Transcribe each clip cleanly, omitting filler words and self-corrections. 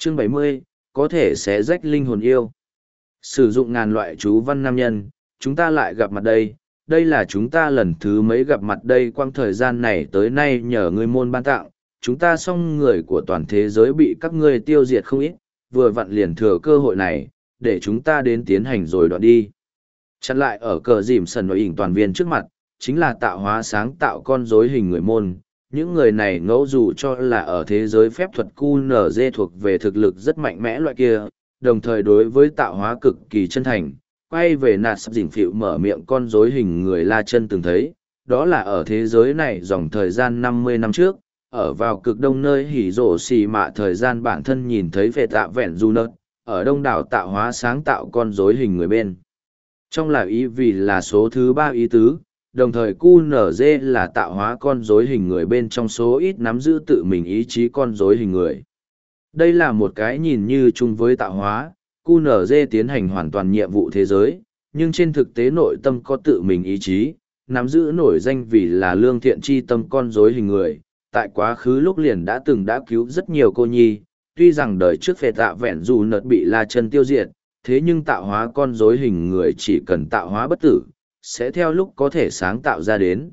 Chương 70, có thể sẽ rách linh hồn yêu. Sử dụng ngàn loại chú văn nam nhân, chúng ta lại gặp mặt đây. Đây là chúng ta lần thứ mấy gặp mặt đây, quang thời gian này tới nay nhờ ngươi môn ban tặng, chúng ta xong người của toàn thế giới bị các ngươi tiêu diệt không ít, vừa vặn liền thừa cơ hội này, để chúng ta đến tiến hành rồi đoạn đi. Chặn lại ở cờ dìm sần nội ỉnh toàn viên trước mặt, chính là tạo hóa sáng tạo con rối hình người môn. Những người này ngẫu dù cho là ở thế giới phép thuật QNZ thuộc về thực lực rất mạnh mẽ loại kia, đồng thời đối với tạo hóa cực kỳ chân thành. Quay về nạt sắp dình phịu mở miệng con rối hình người La Chân từng thấy, đó là ở thế giới này dòng thời gian 50 năm trước, ở vào cực đông nơi hỉ rổ xì mạ thời gian bản thân nhìn thấy về tạ vẹn du nớt, ở đông đảo tạo hóa sáng tạo con rối hình người bên. Trong là ý vì là số thứ 3 ý tứ, đồng thời QNZ là tạo hóa con rối hình người bên trong số ít nắm giữ tự mình ý chí con rối hình người. Đây là một cái nhìn như chung với tạo hóa, QNZ tiến hành hoàn toàn nhiệm vụ thế giới, nhưng trên thực tế nội tâm có tự mình ý chí, nắm giữ nổi danh vì là lương thiện chi tâm con rối hình người. Tại quá khứ lúc liền đã cứu rất nhiều cô nhi, tuy rằng đời trước phệ tạ vẹn dù nợt bị La Chân tiêu diệt, thế nhưng tạo hóa con rối hình người chỉ cần tạo hóa bất tử, sẽ theo lúc có thể sáng tạo ra đến.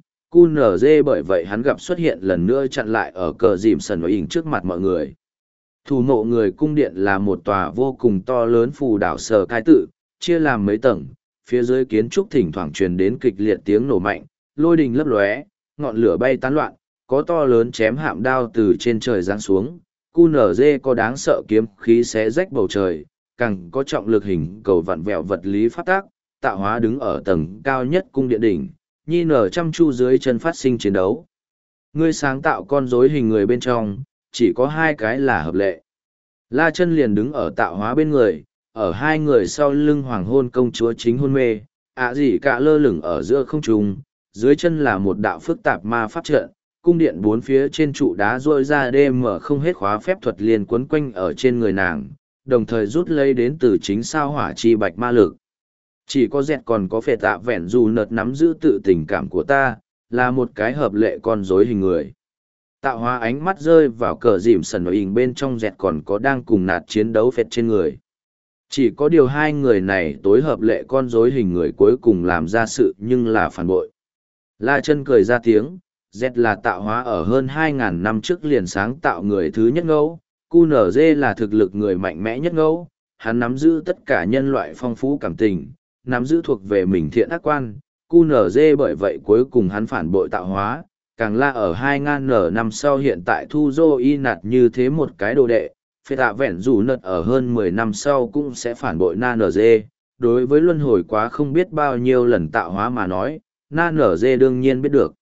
QNZ bởi vậy hắn gặp xuất hiện lần nữa chặn lại ở cờ dìm sần và ỉnh trước mặt mọi người. Thủ mộ người cung điện là một tòa vô cùng to lớn phù đảo sờ cai tự, chia làm mấy tầng, phía dưới kiến trúc thỉnh thoảng truyền đến kịch liệt tiếng nổ mạnh, lôi đình lấp lóe, ngọn lửa bay tán loạn, có to lớn chém hạm đao từ trên trời giáng xuống, QNZ có đáng sợ kiếm khí xé rách bầu trời, càng có trọng lực hình cầu vặn vẹo vật lý phát tác, tạo hóa đứng ở tầng cao nhất cung điện đỉnh, nhi nở chăm chu dưới chân phát sinh chiến đấu. Ngươi sáng tạo con rối hình người bên trong, chỉ có hai cái là hợp lệ. La Chân liền đứng ở tạo hóa bên người, ở hai người sau lưng hoàng hôn công chúa chính hôn mê, gì cả lơ lửng ở giữa không trung, dưới chân là một đạo phức tạp ma pháp trận, cung điện bốn phía trên trụ đá rôi ra đêm mở không hết khóa phép thuật liền quấn quanh ở trên người nàng, đồng thời rút lấy đến từ chính sao hỏa chi bạch ma lực. Chỉ có dẹt còn có phệ tạ vẹn dù nợt nắm giữ tự tình cảm của ta, là một cái hợp lệ con rối hình người. Tạo hóa ánh mắt rơi vào cờ dìm sần nội ỉnh bên trong dẹt còn có đang cùng nạt chiến đấu phệt trên người. Chỉ có điều hai người này tối hợp lệ con rối hình người cuối cùng làm ra sự nhưng là phản bội. La Chân cười ra tiếng, Z là tạo hóa ở hơn 2.000 năm trước liền sáng tạo người thứ nhất ngẫu, QNZ là thực lực người mạnh mẽ nhất ngẫu, hắn nắm giữ tất cả nhân loại phong phú cảm tình, nắm giữ thuộc về mình thiện ác quan, QNZ bởi vậy cuối cùng hắn phản bội tạo hóa, càng là ở 2.000 năm sau hiện tại thu dô y nạt như thế một cái đồ đệ, phê tạ vẹn dù nợt ở hơn 10 năm sau cũng sẽ phản bội NZ, đối với luân hồi quá không biết bao nhiêu lần tạo hóa mà nói, NZ đương nhiên biết được.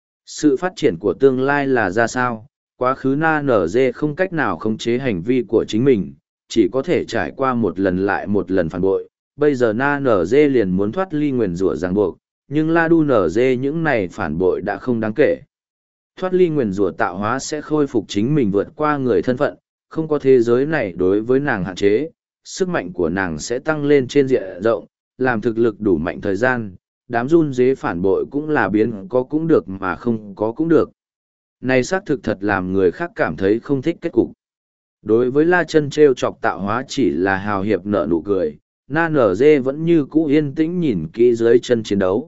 Sự phát triển của tương lai là ra sao, quá khứ NZ không cách nào khống chế hành vi của chính mình, chỉ có thể trải qua một lần lại một lần phản bội, bây giờ NZ liền muốn thoát ly nguyền rủa ràng buộc, nhưng La Du NZ những này phản bội đã không đáng kể. Thoát ly nguyền rủa tạo hóa sẽ khôi phục chính mình vượt qua người thân phận, không có thế giới này đối với nàng hạn chế, sức mạnh của nàng sẽ tăng lên trên diện rộng, làm thực lực đủ mạnh thời gian, đám run dế phản bội cũng là biến có cũng được mà không có cũng được. Này xác thực thật làm người khác cảm thấy không thích kết cục. Đối với La Chân trêu chọc tạo hóa chỉ là hào hiệp nở nụ cười, NZ vẫn như cũ yên tĩnh nhìn kỹ dưới chân chiến đấu.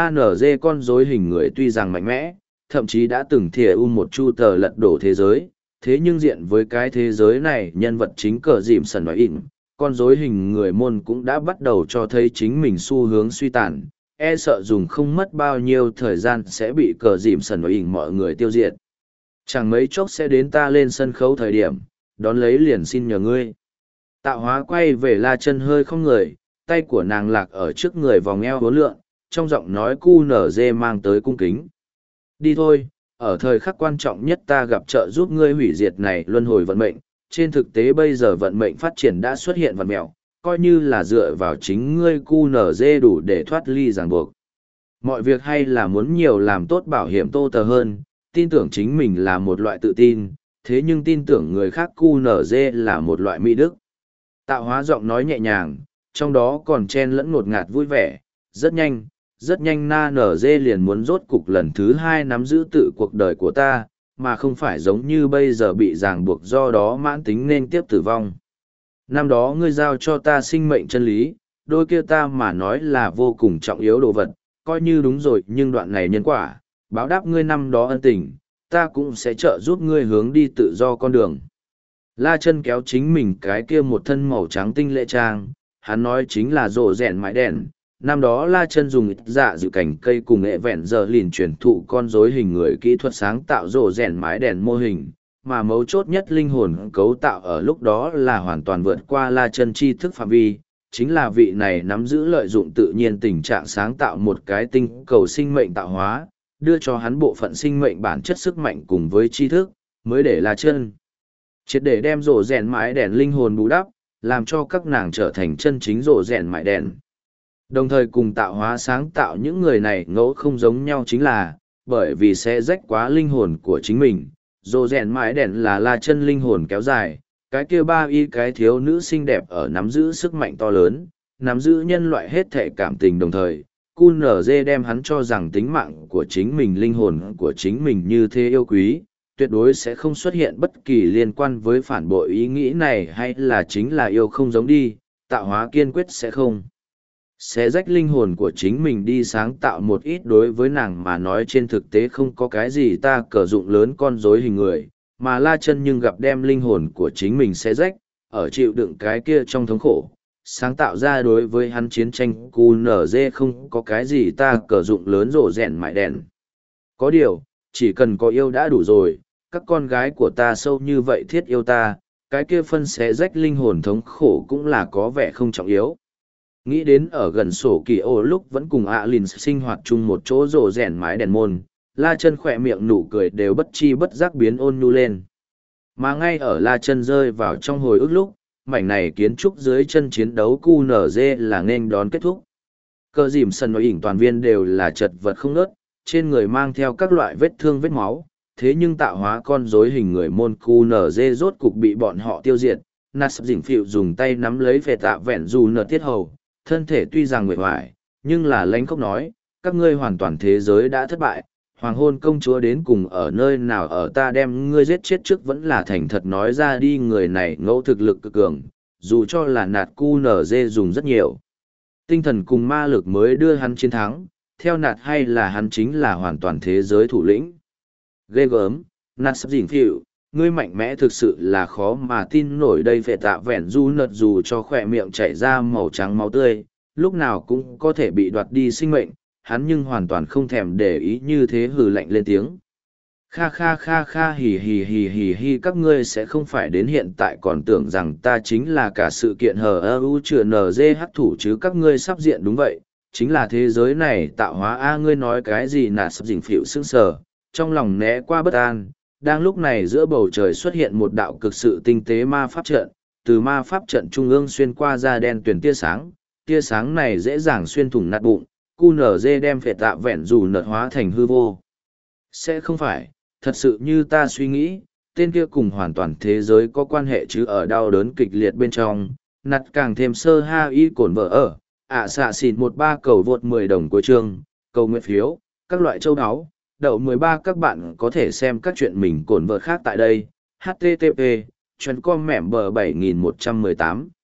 NZ con rối hình người tuy rằng mạnh mẽ, thậm chí đã từng thìa một chu tờ lật đổ thế giới, thế nhưng diện với cái thế giới này nhân vật chính cờ dìm sần nói ỉn, con rối hình người môn cũng đã bắt đầu cho thấy chính mình xu hướng suy tàn, e sợ dùng không mất bao nhiêu thời gian sẽ bị cờ dìm sần nói ỉn mọi người tiêu diệt. Chẳng mấy chốc sẽ đến ta lên sân khấu thời điểm, đón lấy liền xin nhờ ngươi. Tạo hóa quay về La Chân hơi không người, tay của nàng lạc ở trước người vòng eo hố lượn, trong giọng nói QNZ mang tới cung kính. Đi thôi, ở thời khắc quan trọng nhất ta gặp trợ giúp ngươi hủy diệt này luân hồi vận mệnh. Trên thực tế bây giờ vận mệnh phát triển đã xuất hiện vặn mẹo, coi như là dựa vào chính ngươi QNZ đủ để thoát ly ràng buộc. Mọi việc hay là muốn nhiều làm tốt bảo hiểm tô tờ hơn, tin tưởng chính mình là một loại tự tin, thế nhưng tin tưởng người khác QNZ là một loại mỹ đức. Tạo hóa giọng nói nhẹ nhàng, trong đó còn chen lẫn ngột ngạt vui vẻ, rất nhanh NZ liền muốn rốt cục lần thứ 2 nắm giữ tự cuộc đời của ta, mà không phải giống như bây giờ bị ràng buộc do đó mãn tính nên tiếp tử vong. Năm đó ngươi giao cho ta sinh mệnh chân lý, đôi kia ta mà nói là vô cùng trọng yếu đồ vật, coi như đúng rồi, nhưng đoạn này nhân quả, báo đáp ngươi năm đó ân tình, ta cũng sẽ trợ giúp ngươi hướng đi tự do con đường. La Chân kéo chính mình cái kia một thân màu trắng tinh lệ trang, hắn nói chính là rổ rèn mãi đèn. Năm đó La Chân dùng ít dạ dự cảnh cây cùng nghệ vẹn giờ liền truyền thụ con rối hình người kỹ thuật sáng tạo rổ rèn mãi đèn mô hình, mà mấu chốt nhất linh hồn cấu tạo ở lúc đó là hoàn toàn vượt qua La Chân tri thức phạm vi, chính là vị này nắm giữ lợi dụng tự nhiên tình trạng sáng tạo một cái tinh cầu sinh mệnh tạo hóa, đưa cho hắn bộ phận sinh mệnh bản chất sức mạnh cùng với tri thức, mới để La Chân triệt để đem rổ rèn mãi đèn linh hồn bù đắp, làm cho các nàng trở thành chân chính rổ rèn mãi đèn. Đồng thời cùng tạo hóa sáng tạo những người này ngẫu không giống nhau chính là, bởi vì sẽ rách quá linh hồn của chính mình, rổ rèn mãi đèn là La Chân linh hồn kéo dài, cái kia ba y cái thiếu nữ xinh đẹp ở nắm giữ sức mạnh to lớn, nắm giữ nhân loại hết thể cảm tình đồng thời. QNZ đem hắn cho rằng tính mạng của chính mình, linh hồn của chính mình như thế yêu quý, tuyệt đối sẽ không xuất hiện bất kỳ liên quan với phản bội ý nghĩ này, hay là chính là yêu không giống đi, tạo hóa kiên quyết sẽ không. Sẽ rách linh hồn của chính mình đi sáng tạo một ít đối với nàng mà nói trên thực tế không có cái gì ta cờ dụng lớn con rối hình người, mà La Chân nhưng gặp đem linh hồn của chính mình sẽ rách, ở chịu đựng cái kia trong thống khổ. Sáng tạo ra đối với hắn chiến tranh QNZ không có cái gì ta cờ dụng lớn rổ rèn mãi đèn. Có điều, chỉ cần có yêu đã đủ rồi, các con gái của ta sâu như vậy thiết yêu ta, cái kia phân xé rách linh hồn thống khổ cũng là có vẻ không trọng yếu. Nghĩ đến ở gần sổ kỳ ô lúc vẫn cùng Alin sinh hoạt chung một chỗ rổ rèn mái đèn môn, La Chân khỏe miệng nụ cười đều bất chi bất giác biến ôn nhu lên. Mà ngay ở La Chân rơi vào trong hồi ức lúc, mảnh này kiến trúc dưới chân chiến đấu QNZ là nên đón kết thúc. Cơ dìm sân nói ỉnh toàn viên đều là chật vật không ngớt, trên người mang theo các loại vết thương vết máu, thế nhưng tạo hóa con rối hình người môn QNZ rốt cục bị bọn họ tiêu diệt. Nạt sập dình phịu dùng tay nắm lấy về tạ vẹn dù nợ tiết hầu, thân thể tuy rằng nguệ hoài, nhưng là lãnh khốc nói, các ngươi hoàn toàn thế giới đã thất bại, hoàng hôn công chúa đến cùng ở nơi nào ở, ta đem ngươi giết chết trước vẫn là thành thật nói ra đi. Người này ngẫu thực lực cực cường, dù cho là nạt QNZ dùng rất nhiều tinh thần cùng ma lực mới đưa hắn chiến thắng, theo nạt hay là hắn chính là hoàn toàn thế giới thủ lĩnh. Ghê gớm, nạt sắp dình phịu, ngươi mạnh mẽ thực sự là khó mà tin nổi. Đây phải tạ vẹn du nợt dù cho khỏe miệng chảy ra màu trắng máu tươi, lúc nào cũng có thể bị đoạt đi sinh mệnh, hắn nhưng hoàn toàn không thèm để ý, như thế hừ lạnh lên tiếng. Kha kha kha kha hì hì hì hì hì, các ngươi sẽ không phải đến hiện tại còn tưởng rằng ta chính là cả sự kiện hờ ơ u chừa nz hắc thủ chứ. Các ngươi sắp diện đúng vậy, chính là thế giới này tạo hóa a. Ngươi nói cái gì? Nạt sắp dình phịu sững sờ, trong lòng né qua bất an. Đang lúc này giữa bầu trời xuất hiện một đạo cực sự tinh tế ma pháp trận, từ ma pháp trận trung ương xuyên qua ra đen tuyển tia sáng này dễ dàng xuyên thủng nát bụng. QNZ đem phệ tạ vẹn dù nợt hóa thành hư vô. Sẽ không phải, thật sự như ta suy nghĩ, tên kia cùng hoàn toàn thế giới có quan hệ chứ. Ở đau đớn kịch liệt bên trong, nặt càng thêm sơ ha y cổn vợ ở, xạ xịt 13 cầu vượt 10 đồng cuối chương, cầu nguyện phiếu, các loại châu áo, đậu 13. Các bạn có thể xem các chuyện mình cổn vợ khác tại đây. http://com mẻm bờ 7118